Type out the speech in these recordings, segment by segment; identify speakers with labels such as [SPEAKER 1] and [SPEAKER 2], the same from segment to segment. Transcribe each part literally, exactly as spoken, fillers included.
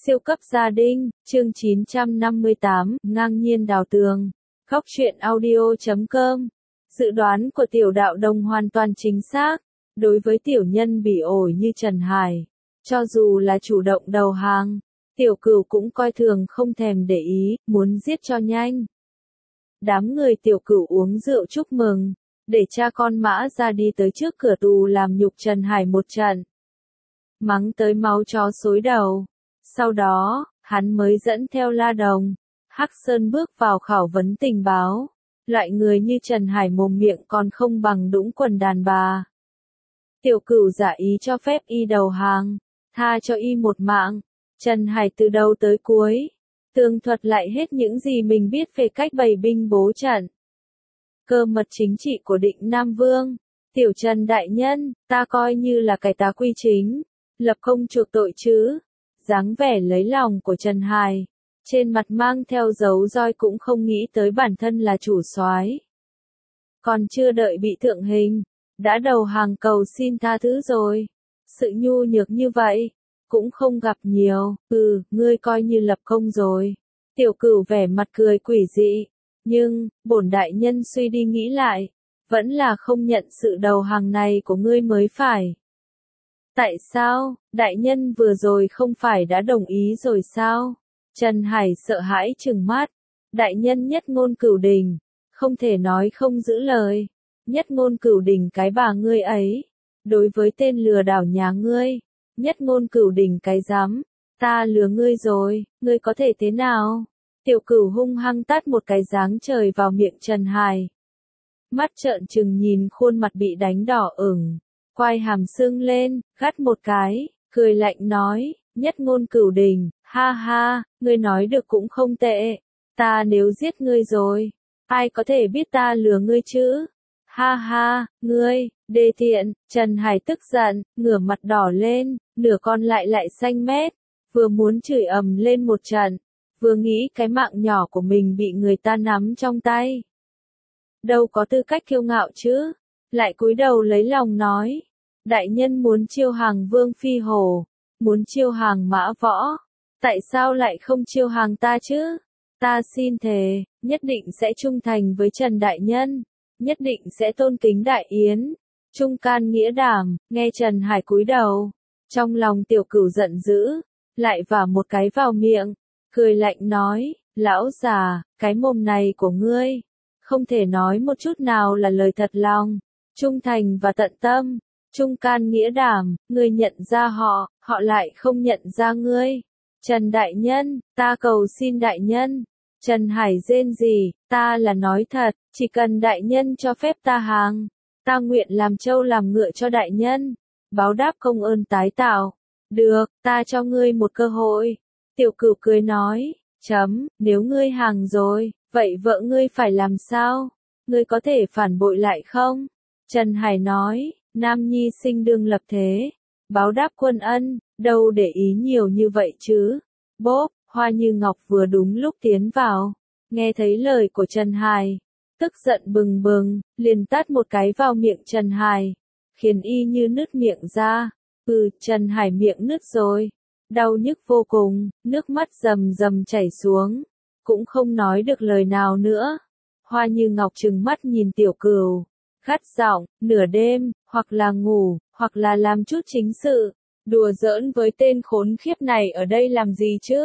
[SPEAKER 1] Siêu cấp gia đình, chương chín trăm năm mươi tám, ngang nhiên đào tường. Góc truyện audio chấm com. Dự đoán của tiểu đạo đồng hoàn toàn chính xác. Đối với tiểu nhân bị ổi như Trần Hải, cho dù là chủ động đầu hàng, tiểu cửu cũng coi thường không thèm để ý, muốn giết cho nhanh. Đám người tiểu cửu uống rượu chúc mừng, để cha con Mã ra đi tới trước cửa tù làm nhục Trần Hải một trận. Mắng tới máu chó xối đầu. Sau đó, hắn mới dẫn theo La Đồng, Hắc Sơn bước vào khảo vấn tình báo. Loại người như Trần Hải mồm miệng còn không bằng đũng quần đàn bà. Tiểu cửu giả ý cho phép y đầu hàng, tha cho y một mạng. Trần Hải từ đầu tới cuối, tường thuật lại hết những gì mình biết về cách bày binh bố trận. Cơ mật chính trị của Định Nam Vương. Tiểu Trần đại nhân, ta coi như là cải tá quy chính, lập công chuộc tội chứ. Dáng vẻ lấy lòng của Trần Hải, trên mặt mang theo dấu roi cũng không nghĩ tới bản thân là chủ soái. Còn chưa đợi bị thượng hình, đã đầu hàng cầu xin tha thứ rồi. Sự nhu nhược như vậy, cũng không gặp nhiều. Ừ, ngươi coi như lập công rồi. Tiểu cửu vẻ mặt cười quỷ dị. Nhưng, bổn đại nhân suy đi nghĩ lại, vẫn là không nhận sự đầu hàng này của ngươi mới phải. Tại sao, đại nhân vừa rồi không phải đã đồng ý rồi sao? Trần Hải sợ hãi trừng mắt. Đại nhân nhất ngôn cửu đình, không thể nói không giữ lời. Nhất ngôn cửu đình cái bà ngươi ấy. Đối với tên lừa đảo nhà ngươi, nhất ngôn cửu đình cái dám. Ta lừa ngươi rồi, ngươi có thể thế nào? Tiểu cửu hung hăng tát một cái giáng trời vào miệng Trần Hải. Mắt trợn trừng nhìn khuôn mặt bị đánh đỏ ửng. Quai hàm sưng lên, gắt một cái, cười lạnh nói, nhất ngôn cửu đình, ha ha, ngươi nói được cũng không tệ. Ta nếu giết ngươi rồi, ai có thể biết ta lừa ngươi chứ? Ha ha, ngươi, đê tiện. Trần Hải tức giận, ngửa mặt đỏ lên, nửa con lại lại xanh mét, vừa muốn chửi ầm lên một trận, vừa nghĩ cái mạng nhỏ của mình bị người ta nắm trong tay. Đâu có tư cách kiêu ngạo chứ? Lại cúi đầu lấy lòng nói, đại nhân muốn chiêu hàng Vương Phi Hồ, muốn chiêu hàng Mã Võ, tại sao lại không chiêu hàng ta chứ? Ta xin thề, nhất định sẽ trung thành với Trần đại nhân, nhất định sẽ tôn kính đại yến, trung can nghĩa đảm. Nghe Trần Hải cúi đầu, trong lòng tiểu cửu giận dữ, lại vả một cái vào miệng, cười lạnh nói, lão già, cái mồm này của ngươi, không thể nói một chút nào là lời thật lòng. Trung thành và tận tâm, trung can nghĩa đảm, ngươi nhận ra họ, họ lại không nhận ra ngươi. Trần đại nhân, ta cầu xin đại nhân. Trần Hải rên rỉ, ta là nói thật, chỉ cần đại nhân cho phép ta hàng, ta nguyện làm trâu làm ngựa cho đại nhân, báo đáp công ơn tái tạo. Được, ta cho ngươi một cơ hội. Tiểu cửu cười nói, chấm, nếu ngươi hàng rồi, vậy vợ ngươi phải làm sao? Ngươi có thể phản bội lại không? Trần Hải nói, nam nhi sinh đương lập thế, báo đáp quân ân, đâu để ý nhiều như vậy chứ. Bốp, Hoa Như Ngọc vừa đúng lúc tiến vào, nghe thấy lời của Trần Hải, tức giận bừng bừng, liền tát một cái vào miệng Trần Hải, khiến y như nứt miệng ra. Ừ, Trần Hải miệng nứt rồi, đau nhức vô cùng, nước mắt rầm rầm chảy xuống, cũng không nói được lời nào nữa. Hoa Như Ngọc trừng mắt nhìn tiểu cửu, gắt giọng, nửa đêm, hoặc là ngủ, hoặc là làm chút chính sự, đùa giỡn với tên khốn khiếp này ở đây làm gì chứ?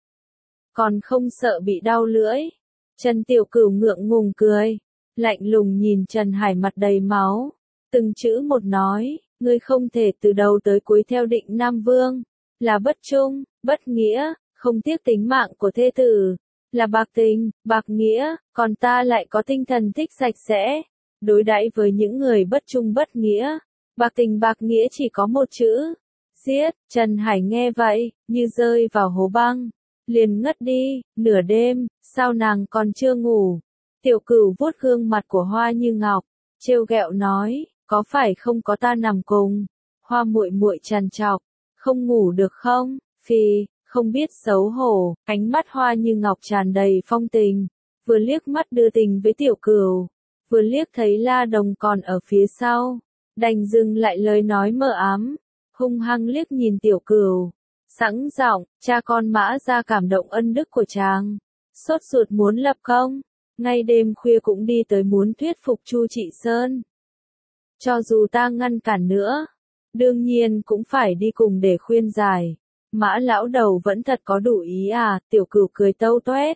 [SPEAKER 1] Còn không sợ bị đau lưỡi? Trần tiểu cửu ngượng ngùng cười, lạnh lùng nhìn Trần Hải mặt đầy máu, từng chữ một nói, ngươi không thể từ đầu tới cuối theo Định Nam Vương, là bất trung, bất nghĩa, không tiếc tính mạng của thê tử, là bạc tình, bạc nghĩa, còn ta lại có tinh thần thích sạch sẽ. Đối đãi với những người bất trung bất nghĩa, bạc tình bạc nghĩa chỉ có một chữ, giết. Trần Hải nghe vậy, như rơi vào hố băng, liền ngất đi. Nửa đêm, sao nàng còn chưa ngủ? Tiểu cửu vuốt gương mặt của Hoa Như Ngọc, trêu ghẹo nói, có phải không có ta nằm cùng? Hoa muội muội trằn trọc, không ngủ được không? Phì, không biết xấu hổ. Ánh mắt Hoa Như Ngọc tràn đầy phong tình, vừa liếc mắt đưa tình với tiểu cửu, vừa liếc thấy La Đồng còn ở phía sau, đành dừng lại lời nói mờ ám, hung hăng liếc nhìn tiểu cửu, Sẵn giọng, cha con Mã Gia cảm động ân đức của chàng. Sốt ruột muốn lập công, ngay đêm khuya cũng đi tới muốn thuyết phục Chu Trị Sơn. Cho dù ta ngăn cản nữa, đương nhiên cũng phải đi cùng để khuyên giải. Mã lão đầu vẫn thật có đủ ý à, Tiểu Cửu cười tâu toét.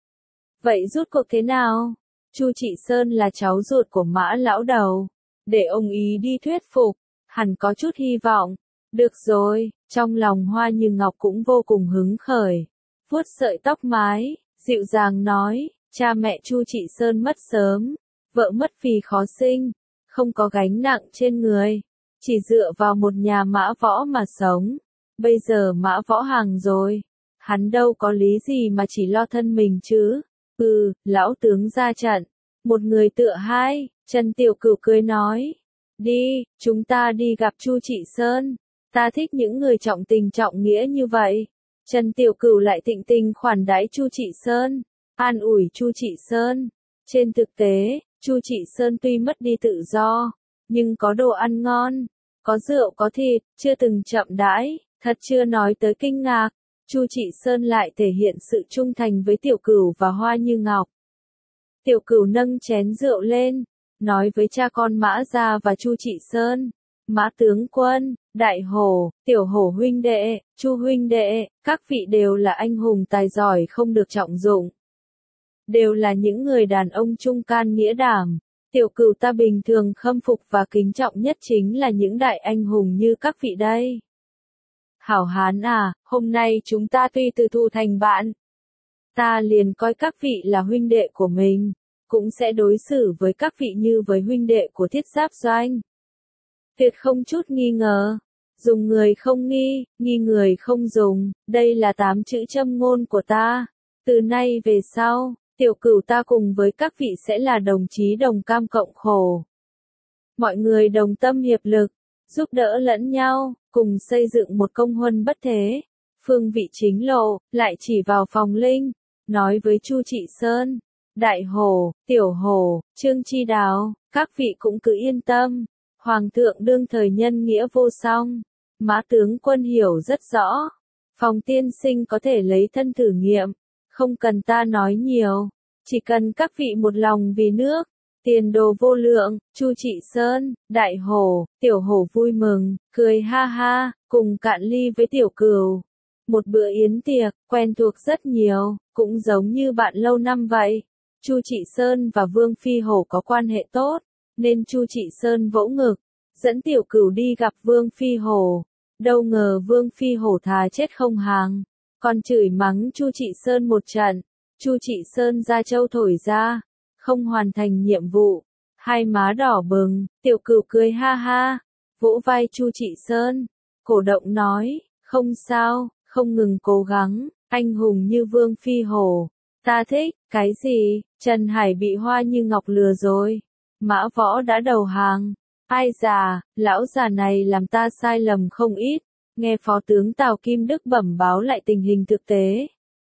[SPEAKER 1] Vậy rút cuộc thế nào? Chu Trị Sơn là cháu ruột của Mã lão đầu, để ông ý đi thuyết phục, hẳn có chút hy vọng. Được rồi, trong lòng Hoa Như Ngọc cũng vô cùng hứng khởi. Vuốt sợi tóc mái, dịu dàng nói, cha mẹ Chu Trị Sơn mất sớm, vợ mất vì khó sinh, không có gánh nặng trên người, chỉ dựa vào một nhà Mã Võ mà sống. Bây giờ Mã Võ hàng rồi, hắn đâu có lý gì mà chỉ lo thân mình chứ. Ừ, lão tướng ra trận, một người tựa hai, Trần Tiểu Cửu cười nói. Đi, chúng ta đi gặp Chu Trị Sơn, ta thích những người trọng tình trọng nghĩa như vậy. Trần Tiểu Cửu lại tịnh tình khoản đãi Chu Trị Sơn, an ủi Chu Trị Sơn. Trên thực tế, Chu Trị Sơn tuy mất đi tự do, nhưng có đồ ăn ngon, có rượu có thịt, chưa từng chậm đãi, thật chưa nói tới kinh ngạc. Chu Trị Sơn lại thể hiện sự trung thành với Tiểu Cửu và Hoa Như Ngọc. Tiểu Cửu nâng chén rượu lên, nói với cha con Mã Gia và Chu Trị Sơn. Mã tướng quân, Đại Hổ, Tiểu Hổ huynh đệ, Chu huynh đệ, các vị đều là anh hùng tài giỏi không được trọng dụng. Đều là những người đàn ông trung can nghĩa đảm. Tiểu Cửu ta bình thường khâm phục và kính trọng nhất chính là những đại anh hùng như các vị đây. Hảo hán à, hôm nay chúng ta tuy từ thù thành bạn, ta liền coi các vị là huynh đệ của mình, cũng sẽ đối xử với các vị như với huynh đệ của Thiết Giáp Doanh. Tuyệt không chút nghi ngờ, dùng người không nghi, nghi người không dùng, đây là tám chữ châm ngôn của ta. Từ nay về sau, Tiểu Cửu ta cùng với các vị sẽ là đồng chí đồng cam cộng khổ. Mọi người đồng tâm hiệp lực, giúp đỡ lẫn nhau, cùng xây dựng một công huân bất thế. Phương vị chính lộ, lại chỉ vào Phòng Linh, nói với Chu Trị Sơn, Đại Hổ, Tiểu Hổ, Trương Chi Đào, các vị cũng cứ yên tâm. Hoàng thượng đương thời nhân nghĩa vô song, Mã tướng quân hiểu rất rõ. Phòng tiên sinh có thể lấy thân thử nghiệm, không cần ta nói nhiều, chỉ cần các vị một lòng vì nước, tiền đồ vô lượng. Chu Trị Sơn, Đại Hổ, Tiểu Hổ vui mừng, cười ha ha, cùng cạn ly với Tiểu Cửu. Một bữa yến tiệc, quen thuộc rất nhiều, cũng giống như bạn lâu năm vậy. Chu Trị Sơn và Vương Phi Hổ có quan hệ tốt, nên Chu Trị Sơn vỗ ngực, dẫn Tiểu Cửu đi gặp Vương Phi Hổ. Đâu ngờ Vương Phi Hổ thà chết không hàng, còn chửi mắng Chu Trị Sơn một trận. Chu Trị Sơn ra châu thổi ra, không hoàn thành nhiệm vụ, hai má đỏ bừng. Tiểu Cửu cười ha ha, vỗ vai Chu Trị Sơn, cổ động nói, không sao, không ngừng cố gắng, anh hùng như Vương Phi Hổ, ta thích. Cái gì? Trần Hải bị Hoa Như Ngọc lừa rồi, Mã Võ đã đầu hàng. Ai già, lão già này làm ta sai lầm không ít. Nghe Phó tướng Tào Kim Đức bẩm báo lại tình hình thực tế,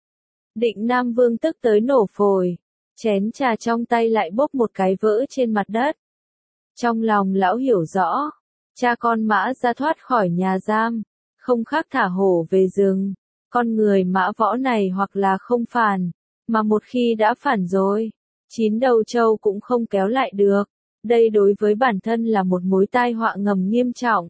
[SPEAKER 1] Định Nam Vương tức tới nổ phổi, chén trà trong tay lại bốc một cái vỡ trên mặt đất. Trong lòng lão hiểu rõ, cha con Mã ra thoát khỏi nhà giam, không khác thả hổ về rừng. Con người Mã Võ này hoặc là không phản, mà một khi đã phản rồi, chín đầu trâu cũng không kéo lại được. Đây đối với bản thân là một mối tai họa ngầm nghiêm trọng.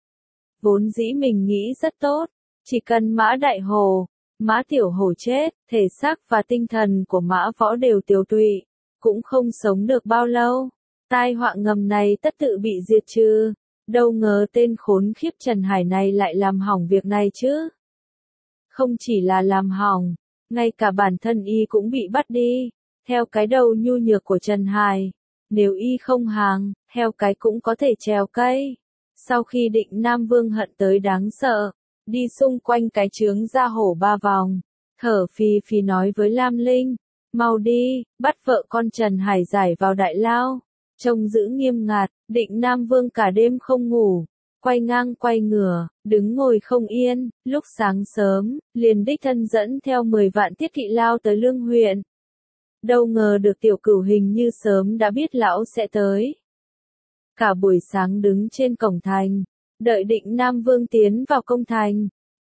[SPEAKER 1] Vốn dĩ mình nghĩ rất tốt, chỉ cần Mã Đại Hổ, Mã Tiểu Hổ chết, thể xác và tinh thần của Mã Võ đều tiêu tụy, cũng không sống được bao lâu. Tai họa ngầm này tất tự bị diệt trừ. Đâu ngờ tên khốn khiếp Trần Hải này lại làm hỏng việc này chứ. Không chỉ là làm hỏng, ngay cả bản thân y cũng bị bắt đi. Theo cái đầu nhu nhược của Trần Hải, nếu y không hàng, heo cái cũng có thể trèo cây. Sau khi Định Nam Vương hận tới đáng sợ, đi xung quanh cái trướng ra hổ ba vòng, thở phì phì nói với Lam Linh, mau đi, bắt vợ con Trần Hải giải vào đại lao. Trông giữ nghiêm ngặt, Định Nam Vương cả đêm không ngủ, quay ngang quay ngửa, đứng ngồi không yên. Lúc sáng sớm, liền đích thân dẫn theo mười vạn thiết kỵ lao tới Lương huyện. Đâu ngờ được Tiểu Cửu hình như sớm đã biết lão sẽ tới. Cả buổi sáng đứng trên cổng thành, đợi Định Nam Vương tiến vào công thành.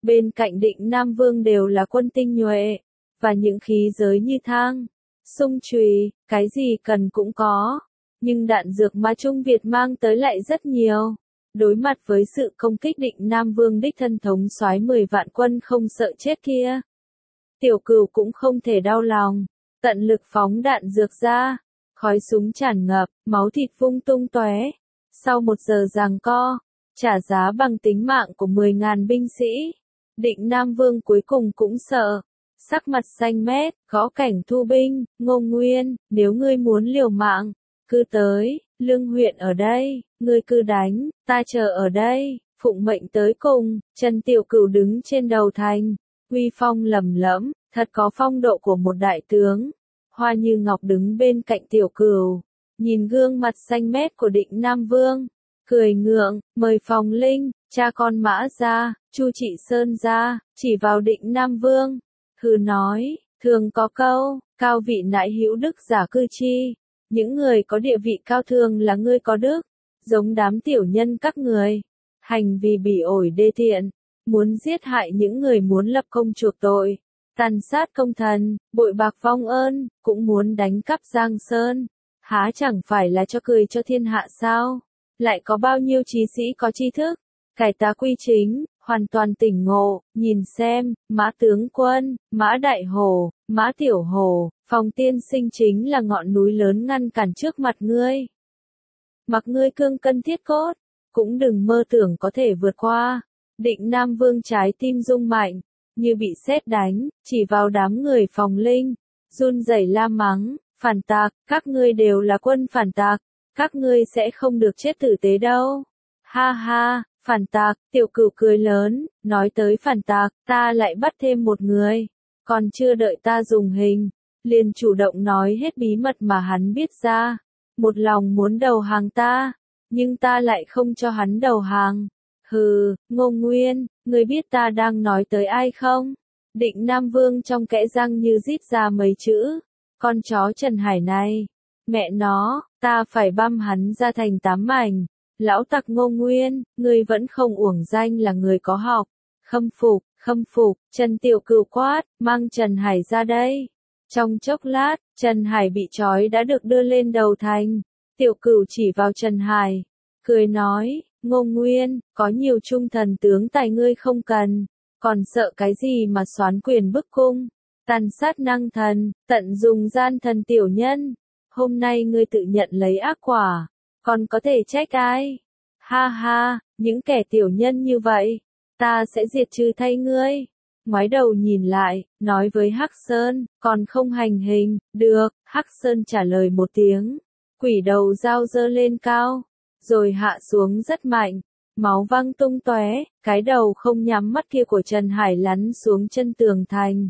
[SPEAKER 1] Bên cạnh Định Nam Vương đều là quân tinh nhuệ, và những khí giới như thang, sung chùy, cái gì cần cũng có. Nhưng đạn dược mà Trung Việt mang tới lại rất nhiều. Đối mặt với sự công kích Định Nam Vương đích thân thống soái mười vạn quân không sợ chết kia, Tiểu Cửu cũng không thể đau lòng, tận lực phóng đạn dược ra, khói súng tràn ngập, máu thịt vung tung tóe. Sau một giờ giằng co, trả giá bằng tính mạng của mười ngàn binh sĩ, Định Nam Vương cuối cùng cũng sợ, sắc mặt xanh mét, gõ cảnh thu binh, Ngô Nguyên, nếu ngươi muốn liều mạng, cứ tới, Lương huyện ở đây, ngươi cứ đánh, ta chờ ở đây, phụng mệnh tới cùng. Trần Tiểu Cửu đứng trên đầu thành, uy phong lầm lẫm, thật có phong độ của một đại tướng. Hoa Như Ngọc đứng bên cạnh Tiểu Cửu, nhìn gương mặt xanh mét của Định Nam Vương, cười ngượng, mời Phòng Linh, cha con Mã ra, Chu Trị Sơn ra, chỉ vào Định Nam Vương, hừ nói, thường có câu, cao vị nại hữu đức giả cư chi, những người có địa vị cao thường là ngươi có đức, giống đám tiểu nhân các người, hành vì bỉ ổi đê tiện, muốn giết hại những người muốn lập công chuộc tội, tàn sát công thần, bội bạc vong ơn, cũng muốn đánh cắp Giang Sơn, há chẳng phải là cho cười cho thiên hạ sao? Lại có bao nhiêu trí sĩ có tri thức, cải tá quy chính, hoàn toàn tỉnh ngộ, nhìn xem, Mã tướng quân, Mã Đại Hổ, Mã Tiểu Hổ, Phòng tiên sinh chính là ngọn núi lớn ngăn cản trước mặt ngươi. Mặc ngươi cương cân thiết cốt, cũng đừng mơ tưởng có thể vượt qua. Định Nam Vương trái tim rung mạnh, như bị sét đánh, chỉ vào đám người Phòng Linh, run rẩy la mắng, phản tặc, các ngươi đều là quân phản tặc, các ngươi sẽ không được chết tử tế đâu. Ha ha, phản tặc, Tiểu Cửu cười lớn, nói tới phản tặc, ta lại bắt thêm một người, còn chưa đợi ta dùng hình, liền chủ động nói hết bí mật mà hắn biết ra, một lòng muốn đầu hàng ta, nhưng ta lại không cho hắn đầu hàng. Hừ, Ngô Nguyên, ngươi biết ta đang nói tới ai không? Định Nam Vương trong kẽ răng như rít ra mấy chữ, con chó Trần Hải này, mẹ nó, ta phải băm hắn ra thành tám mảnh. Lão tặc Ngô Nguyên, ngươi vẫn không uổng danh là người có học. Khâm phục, khâm phục, Trần Tiểu Cửu quát, mang Trần Hải ra đây. Trong chốc lát, Trần Hải bị trói đã được đưa lên đầu thành. Tiểu Cửu chỉ vào Trần Hải, cười nói, Ngô Nguyên, có nhiều trung thần tướng tài ngươi không cần, còn sợ cái gì mà soán quyền bức cung, tàn sát năng thần, tận dùng gian thần tiểu nhân. Hôm nay ngươi tự nhận lấy ác quả, còn có thể trách ai? Ha ha, những kẻ tiểu nhân như vậy, ta sẽ diệt trừ thay ngươi. Ngoái đầu nhìn lại, nói với Hắc Sơn, còn không hành hình, được, Hắc Sơn trả lời một tiếng, quỷ đầu dao giơ lên cao, rồi hạ xuống rất mạnh, máu văng tung tóe, cái đầu không nhắm mắt kia của Trần Hải lăn xuống chân tường thành.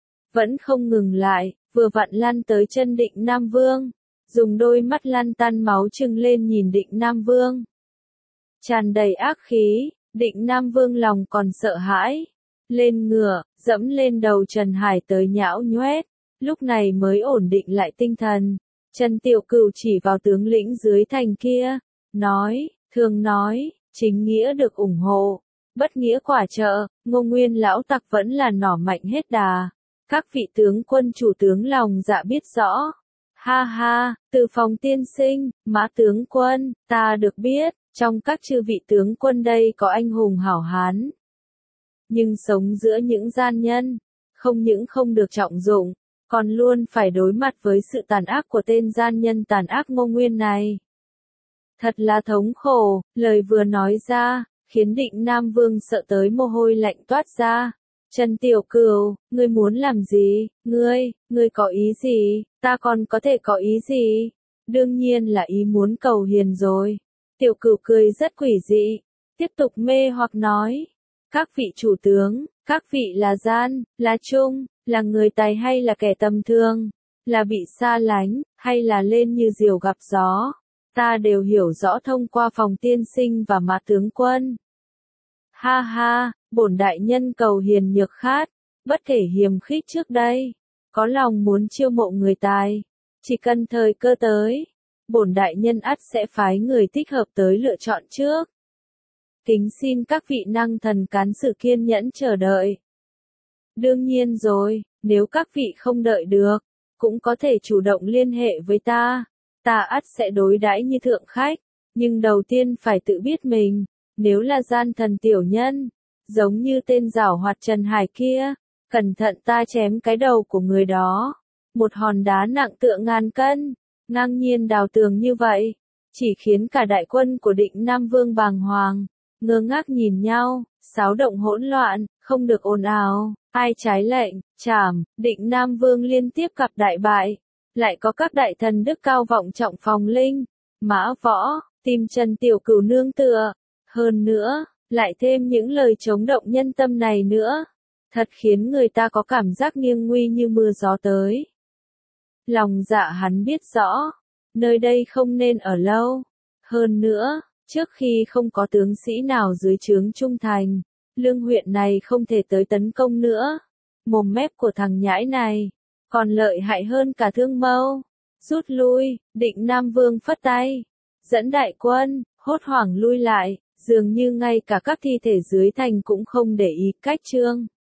[SPEAKER 1] Vẫn không ngừng lại, vừa vặn lăn tới chân Định Nam Vương, dùng đôi mắt lăn tăn máu trừng lên nhìn Định Nam Vương. Tràn đầy ác khí, Định Nam Vương lòng còn sợ hãi, lên ngựa, dẫm lên đầu Trần Hải tới nhão nhoét, lúc này mới ổn định lại tinh thần. Trần Tiểu Cửu chỉ vào tướng lĩnh dưới thành kia, nói, thường nói, chính nghĩa được ủng hộ, bất nghĩa quả trợ, Ngô Nguyên lão tặc vẫn là nỏ mạnh hết đà. Các vị tướng quân chủ tướng lòng dạ biết rõ. Ha ha, Từ Phòng tiên sinh, Mã tướng quân, ta được biết, trong các chư vị tướng quân đây có anh hùng hảo hán. Nhưng sống giữa những gian nhân, không những không được trọng dụng, còn luôn phải đối mặt với sự tàn ác của tên gian nhân tàn ác Ngô Nguyên này. Thật là thống khổ, lời vừa nói ra, khiến Định Nam Vương sợ tới mồ hôi lạnh toát ra. Trần Tiểu Cửu, ngươi muốn làm gì? Ngươi, ngươi có ý gì? Ta còn có thể có ý gì? Đương nhiên là ý muốn cầu hiền rồi. Tiểu Cửu cười rất quỷ dị, tiếp tục mê hoặc nói. Các vị chủ tướng, các vị là gian, là trung, là người tài hay là kẻ tầm thường, là bị xa lánh, hay là lên như diều gặp gió. Ta đều hiểu rõ thông qua Phòng tiên sinh và Mã tướng quân. Ha ha, bổn đại nhân cầu hiền nhược khát, bất kể hiềm khích trước đây, có lòng muốn chiêu mộ người tài, chỉ cần thời cơ tới, bổn đại nhân ắt sẽ phái người thích hợp tới lựa chọn trước. Kính xin các vị năng thần cán sự kiên nhẫn chờ đợi. Đương nhiên rồi, nếu các vị không đợi được, cũng có thể chủ động liên hệ với ta. Ta ắt sẽ đối đãi như thượng khách, nhưng đầu tiên phải tự biết mình, nếu là gian thần tiểu nhân, giống như tên giảo hoạt Trần Hải kia, cẩn thận ta chém cái đầu của người đó. Một hòn đá nặng tựa ngàn cân, ngang nhiên đào tường như vậy, chỉ khiến cả đại quân của Định Nam Vương bàng hoàng, ngơ ngác nhìn nhau, xáo động hỗn loạn, không được ồn ào, ai trái lệnh, trảm. Định Nam Vương liên tiếp gặp đại bại, lại có các đại thần đức cao vọng trọng phòng linh, Mã Võ, tìm Trần Tiểu Cửu nương tựa, hơn nữa, lại thêm những lời chống động nhân tâm này nữa, thật khiến người ta có cảm giác nghiêng nguy như mưa gió tới. Lòng dạ hắn biết rõ, nơi đây không nên ở lâu, hơn nữa, trước khi không có tướng sĩ nào dưới trướng trung thành, Lương huyện này không thể tới tấn công nữa. Mồm mép của thằng nhãi này, còn lợi hại hơn cả Thương Mâu. Rút lui, Định Nam Vương phất tay, dẫn đại quân, hốt hoảng lui lại, dường như ngay cả các thi thể dưới thành cũng không để ý cách trương.